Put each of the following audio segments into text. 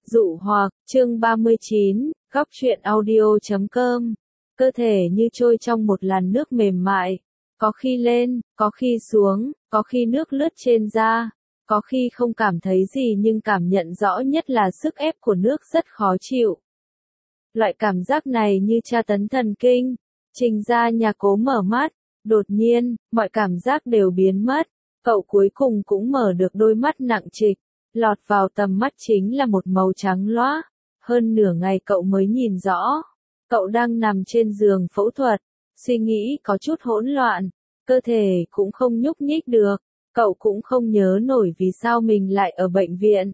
Dụ hoặc, chương 39, góc truyện audio.com. Cơ thể như trôi trong một làn nước mềm mại, có khi lên, có khi xuống, có khi nước lướt trên da, có khi không cảm thấy gì nhưng cảm nhận rõ nhất là sức ép của nước rất khó chịu. Loại cảm giác này như tra tấn thần kinh. Trình Gia Nhạc cố mở mắt, đột nhiên, mọi cảm giác đều biến mất, cậu cuối cùng cũng mở được đôi mắt nặng trịch. Lọt vào tầm mắt chính là một màu trắng loá. Hơn nửa ngày cậu mới nhìn rõ. Cậu đang nằm trên giường phẫu thuật. Suy nghĩ có chút hỗn loạn. Cơ thể cũng không nhúc nhích được. Cậu cũng không nhớ nổi vì sao mình lại ở bệnh viện.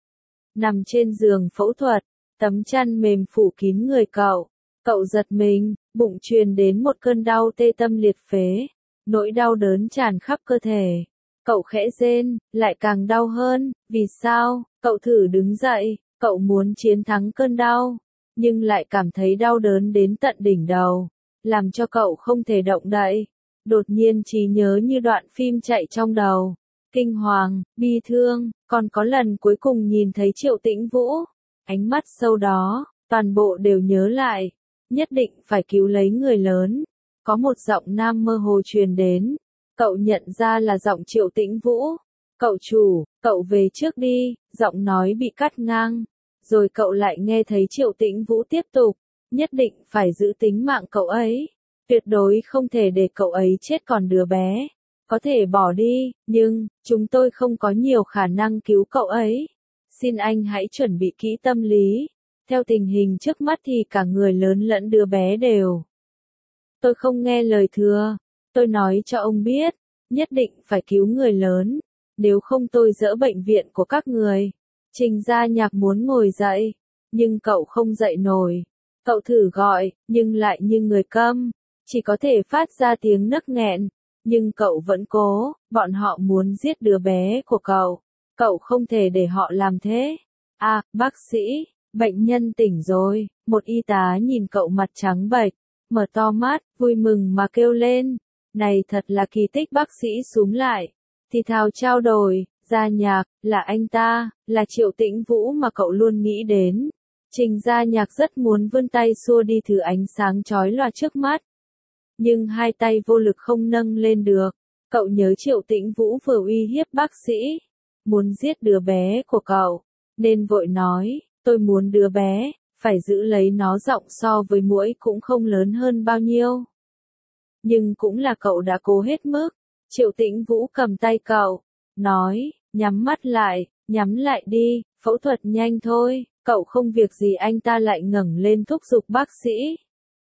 Nằm trên giường phẫu thuật. Tấm chăn mềm phủ kín người cậu. Cậu giật mình, bụng truyền đến một cơn đau tê tâm liệt phế. Nỗi đau đớn tràn khắp cơ thể. Cậu khẽ rên, lại càng đau hơn, vì sao? Cậu thử đứng dậy, cậu muốn chiến thắng cơn đau, nhưng lại cảm thấy đau đớn đến tận đỉnh đầu, làm cho cậu không thể động đậy. Đột nhiên trí nhớ như đoạn phim chạy trong đầu, kinh hoàng, bi thương, còn có lần cuối cùng nhìn thấy Triệu Tĩnh Vũ, ánh mắt sâu đó, toàn bộ đều nhớ lại, nhất định phải cứu lấy người lớn. Có một giọng nam mơ hồ truyền đến. Cậu nhận ra là giọng Triệu Tĩnh Vũ. Cậu chủ, cậu về trước đi, giọng nói bị cắt ngang. Rồi cậu lại nghe thấy Triệu Tĩnh Vũ tiếp tục, nhất định phải giữ tính mạng cậu ấy. Tuyệt đối không thể để cậu ấy chết còn đứa bé. Có thể bỏ đi, nhưng, chúng tôi không có nhiều khả năng cứu cậu ấy. Xin anh hãy chuẩn bị kỹ tâm lý. Theo tình hình trước mắt thì cả người lớn lẫn đứa bé đều. Tôi không nghe lời thừa. Tôi nói cho ông biết, nhất định phải cứu người lớn, nếu không tôi dỡ bệnh viện của các người. Trình Gia Nhạc muốn ngồi dậy, nhưng cậu không dậy nổi. Cậu thử gọi, nhưng lại như người câm, chỉ có thể phát ra tiếng nấc nghẹn. Nhưng cậu vẫn cố, bọn họ muốn giết đứa bé của cậu. Cậu không thể để họ làm thế. À, bác sĩ, bệnh nhân tỉnh rồi. Một y tá nhìn cậu mặt trắng bệch, mở to mắt, vui mừng mà kêu lên. Này thật là kỳ tích. Bác sĩ xúm lại, thì thào trao đổi, Gia Nhạc, là anh ta, là Triệu Tĩnh Vũ mà cậu luôn nghĩ đến. Trình Gia Nhạc rất muốn vươn tay xua đi thứ ánh sáng chói lòa trước mắt. Nhưng hai tay vô lực không nâng lên được. Cậu nhớ Triệu Tĩnh Vũ vừa uy hiếp bác sĩ, muốn giết đứa bé của cậu, nên vội nói, tôi muốn đứa bé, phải giữ lấy nó. Giọng so với muỗi cũng không lớn hơn bao nhiêu. Nhưng cũng là cậu đã cố hết mức. Triệu Tĩnh Vũ cầm tay cậu, nói, nhắm mắt lại, nhắm lại đi, phẫu thuật nhanh thôi, cậu không việc gì. Anh ta lại ngẩng lên thúc giục bác sĩ.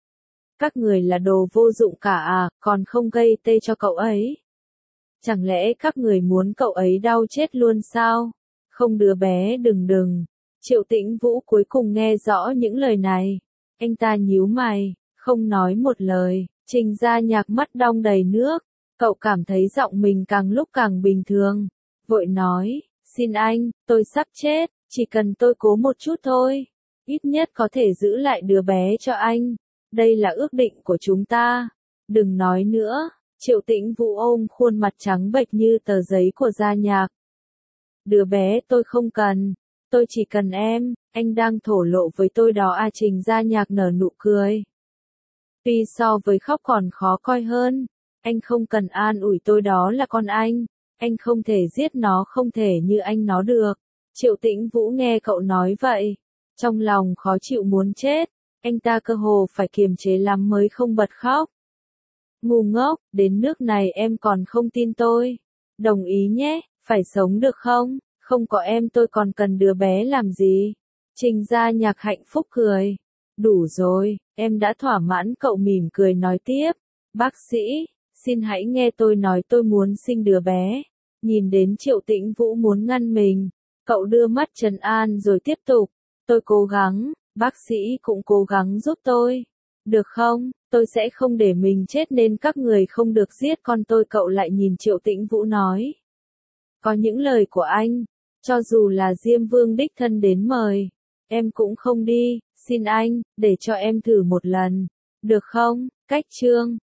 Các người là đồ vô dụng cả à, còn không gây tê cho cậu ấy. Chẳng lẽ các người muốn cậu ấy đau chết luôn sao? Không đứa bé đừng. Triệu Tĩnh Vũ cuối cùng nghe rõ những lời này. Anh ta nhíu mày, không nói một lời. Trình Gia Nhạc mắt đong đầy nước. Cậu cảm thấy giọng mình càng lúc càng bình thường. Vội nói, xin anh, tôi sắp chết, chỉ cần tôi cố một chút thôi. Ít nhất có thể giữ lại đứa bé cho anh. Đây là ước định của chúng ta. Đừng nói nữa. Triệu Tĩnh Vũ ôm khuôn mặt trắng bệch như tờ giấy của Gia Nhạc. Đứa bé tôi không cần. Tôi chỉ cần em. Anh đang thổ lộ với tôi đó à? Trình Gia Nhạc nở nụ cười. Tuy so với khóc còn khó coi hơn. Anh không cần an ủi tôi, đó là con anh. Anh không thể giết nó, không thể như anh nó được. Triệu Tĩnh Vũ nghe cậu nói vậy, trong lòng khó chịu muốn chết. Anh ta cơ hồ phải kiềm chế lắm mới không bật khóc. Ngu ngốc, đến nước này em còn không tin tôi. Đồng ý nhé, phải sống được không? Không có em tôi còn cần đứa bé làm gì? Trình Gia Nhạc hạnh phúc cười. Đủ rồi, em đã thỏa mãn. Cậu mỉm cười nói tiếp. Bác sĩ, xin hãy nghe tôi nói, tôi muốn sinh đứa bé. Nhìn đến Triệu Tĩnh Vũ muốn ngăn mình, cậu đưa mắt trấn an rồi tiếp tục. Tôi cố gắng, bác sĩ cũng cố gắng giúp tôi. Được không? Tôi sẽ không để mình chết nên các người không được giết con tôi. Cậu lại nhìn Triệu Tĩnh Vũ nói. Có những lời của anh, cho dù là Diêm Vương đích thân đến mời, em cũng không đi. Xin anh, để cho em thử một lần. Được không? Cách chương